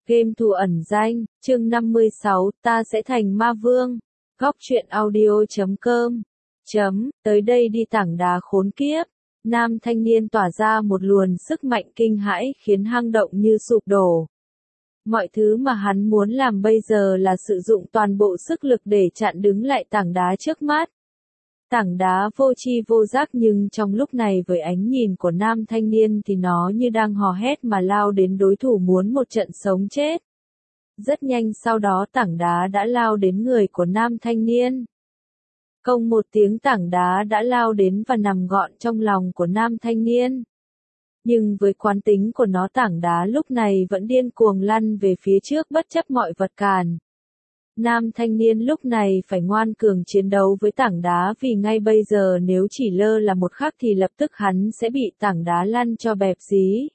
Game thủ ẩn danh, chương 56, ta sẽ thành ma vương. Góc truyện audio.com. Tới đây đi tảng đá khốn kiếp. Nam thanh niên tỏa ra một luồng sức mạnh kinh hãi khiến hang động như sụp đổ. Mọi thứ mà hắn muốn làm bây giờ là sử dụng toàn bộ sức lực để chặn đứng lại tảng đá trước mắt. Tảng đá vô tri vô giác nhưng trong lúc này với ánh nhìn của nam thanh niên thì nó như đang hò hét mà lao đến đối thủ muốn một trận sống chết. Rất nhanh sau đó tảng đá đã lao đến người của nam thanh niên. Công một tiếng tảng đá đã lao đến và nằm gọn trong lòng của nam thanh niên. Nhưng với quán tính của nó tảng đá lúc này vẫn điên cuồng lăn về phía trước bất chấp mọi vật cản. Nam thanh niên lúc này phải ngoan cường chiến đấu với tảng đá vì ngay bây giờ nếu chỉ lơ là một khắc thì lập tức hắn sẽ bị tảng đá lăn cho bẹp dí.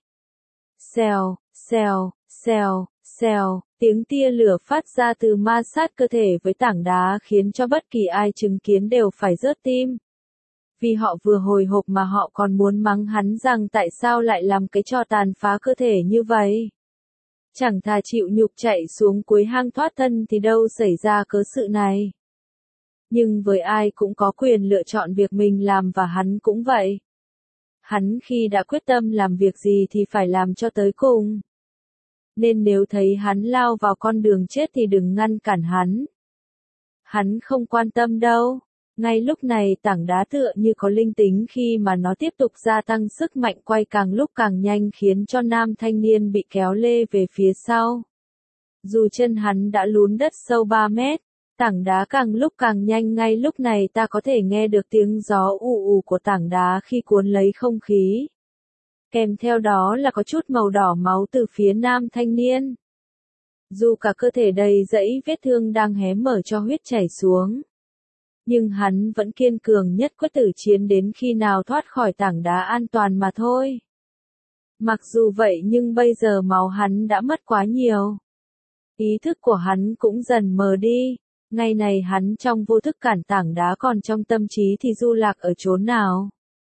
Xèo, xèo, xèo, xèo, tiếng tia lửa phát ra từ ma sát cơ thể với tảng đá khiến cho bất kỳ ai chứng kiến đều phải rớt tim. Vì họ vừa hồi hộp mà họ còn muốn mắng hắn rằng tại sao lại làm cái trò tàn phá cơ thể như vậy. Chẳng thà chịu nhục chạy xuống cuối hang thoát thân thì đâu xảy ra cớ sự này. Nhưng với ai cũng có quyền lựa chọn việc mình làm và hắn cũng vậy. Hắn khi đã quyết tâm làm việc gì thì phải làm cho tới cùng. Nên nếu thấy hắn lao vào con đường chết thì đừng ngăn cản hắn. Hắn không quan tâm đâu. Ngay lúc này tảng đá tựa như có linh tính khi mà nó tiếp tục gia tăng sức mạnh quay càng lúc càng nhanh khiến cho nam thanh niên bị kéo lê về phía sau. Dù chân hắn đã lún đất sâu 3 mét, tảng đá càng lúc càng nhanh ngay lúc này ta có thể nghe được tiếng gió ù ù của tảng đá khi cuốn lấy không khí. Kèm theo đó là có chút màu đỏ máu từ phía nam thanh niên. Dù cả cơ thể đầy dẫy vết thương đang hé mở cho huyết chảy xuống. Nhưng hắn vẫn kiên cường nhất quyết tử chiến đến khi nào thoát khỏi tảng đá an toàn mà thôi. Mặc dù vậy nhưng bây giờ máu hắn đã mất quá nhiều. Ý thức của hắn cũng dần mờ đi. Ngày này hắn trong vô thức cản tảng đá còn trong tâm trí thì du lạc ở chốn nào.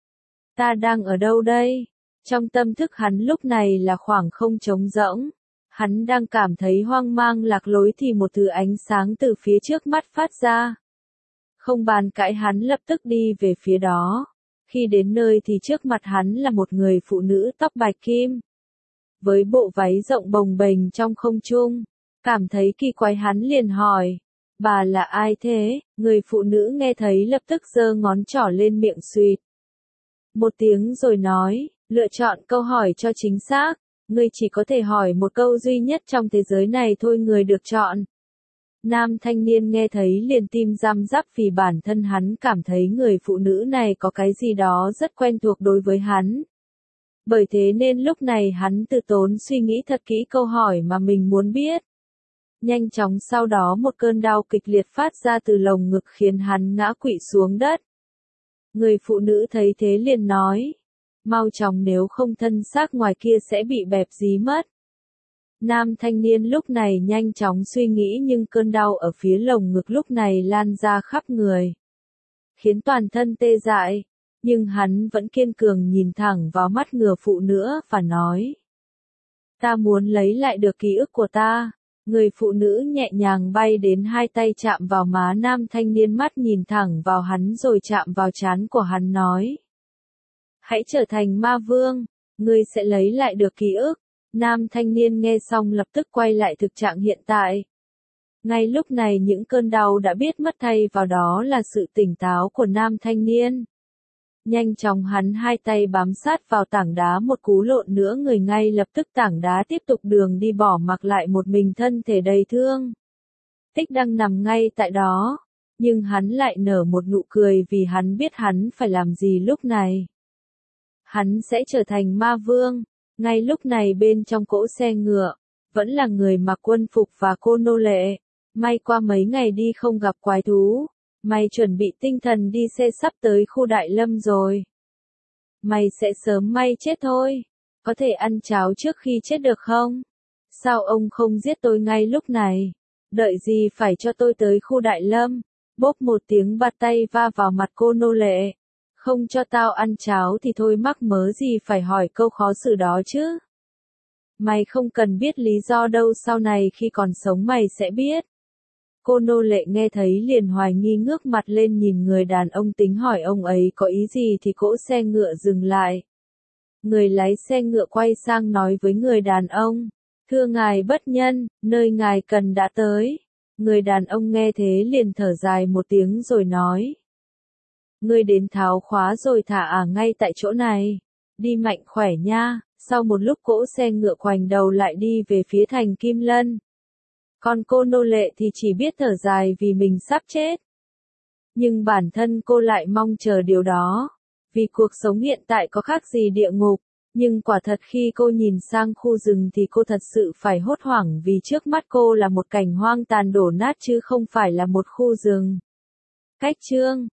Ta đang ở đâu đây? Trong tâm thức hắn lúc này là khoảng không trống rỗng. Hắn đang cảm thấy hoang mang lạc lối thì một thứ ánh sáng từ phía trước mắt phát ra. Không bàn cãi hắn lập tức đi về phía đó. Khi đến nơi thì trước mặt hắn là một người phụ nữ tóc bạch kim. Với bộ váy rộng bồng bềnh trong không trung. Cảm thấy kỳ quái hắn liền hỏi. Bà là ai thế? Người phụ nữ nghe thấy lập tức giơ ngón trỏ lên miệng suýt. Một tiếng rồi nói, lựa chọn câu hỏi cho chính xác. Ngươi chỉ có thể hỏi một câu duy nhất trong thế giới này thôi người được chọn. Nam thanh niên nghe thấy liền tim răm rắp vì bản thân hắn cảm thấy người phụ nữ này có cái gì đó rất quen thuộc đối với hắn. Bởi thế nên lúc này hắn từ tốn suy nghĩ thật kỹ câu hỏi mà mình muốn biết. Nhanh chóng sau đó một cơn đau kịch liệt phát ra từ lồng ngực khiến hắn ngã quỵ xuống đất. Người phụ nữ thấy thế liền nói. Mau chóng nếu không thân xác ngoài kia sẽ bị bẹp dí mất. Nam thanh niên lúc này nhanh chóng suy nghĩ nhưng cơn đau ở phía lồng ngực lúc này lan ra khắp người. Khiến toàn thân tê dại. Nhưng hắn vẫn kiên cường nhìn thẳng vào mắt người phụ nữ và nói. Ta muốn lấy lại được ký ức của ta. Người phụ nữ nhẹ nhàng bay đến hai tay chạm vào má nam thanh niên mắt nhìn thẳng vào hắn rồi chạm vào trán của hắn nói. Hãy trở thành ma vương. Ngươi sẽ lấy lại được ký ức. Nam thanh niên nghe xong lập tức quay lại thực trạng hiện tại. Ngay lúc này những cơn đau đã biết mất thay vào đó là sự tỉnh táo của nam thanh niên. Nhanh chóng hắn hai tay bám sát vào tảng đá một cú lộn nữa người ngay lập tức tảng đá tiếp tục đường đi bỏ mặc lại một mình thân thể đầy thương. Tích đang nằm ngay tại đó. Nhưng hắn lại nở một nụ cười vì hắn biết hắn phải làm gì lúc này. Hắn sẽ trở thành ma vương. Ngay lúc này bên trong cỗ xe ngựa, vẫn là người mặc quân phục và cô nô lệ. May qua mấy ngày đi không gặp quái thú. Mày chuẩn bị tinh thần đi xe sắp tới khu Đại Lâm rồi. Mày sẽ sớm may chết thôi. Có thể ăn cháo trước khi chết được không? Sao ông không giết tôi ngay lúc này? Đợi gì phải cho tôi tới khu Đại Lâm? Bốp một tiếng bạt tay va vào mặt cô nô lệ. Không cho tao ăn cháo thì thôi mắc mớ gì phải hỏi câu khó xử đó chứ. Mày không cần biết lý do đâu, sau này khi còn sống mày sẽ biết. Cô nô lệ nghe thấy liền hoài nghi ngước mặt lên nhìn người đàn ông tính hỏi ông ấy có ý gì thì cỗ xe ngựa dừng lại. Người lái xe ngựa quay sang nói với người đàn ông, thưa ngài bất nhân, nơi ngài cần đã tới. Người đàn ông nghe thế liền thở dài một tiếng rồi nói, ngươi đến tháo khóa rồi thả ngay tại chỗ này, đi mạnh khỏe nha. Sau một lúc cỗ xe ngựa khoành đầu lại đi về phía thành Kim Lân. Còn cô nô lệ thì chỉ biết thở dài vì mình sắp chết. Nhưng bản thân cô lại mong chờ điều đó, vì cuộc sống hiện tại có khác gì địa ngục. Nhưng quả thật khi cô nhìn sang khu rừng thì cô thật sự phải hốt hoảng vì trước mắt cô là một cảnh hoang tàn đổ nát chứ không phải là một khu rừng. Cách chương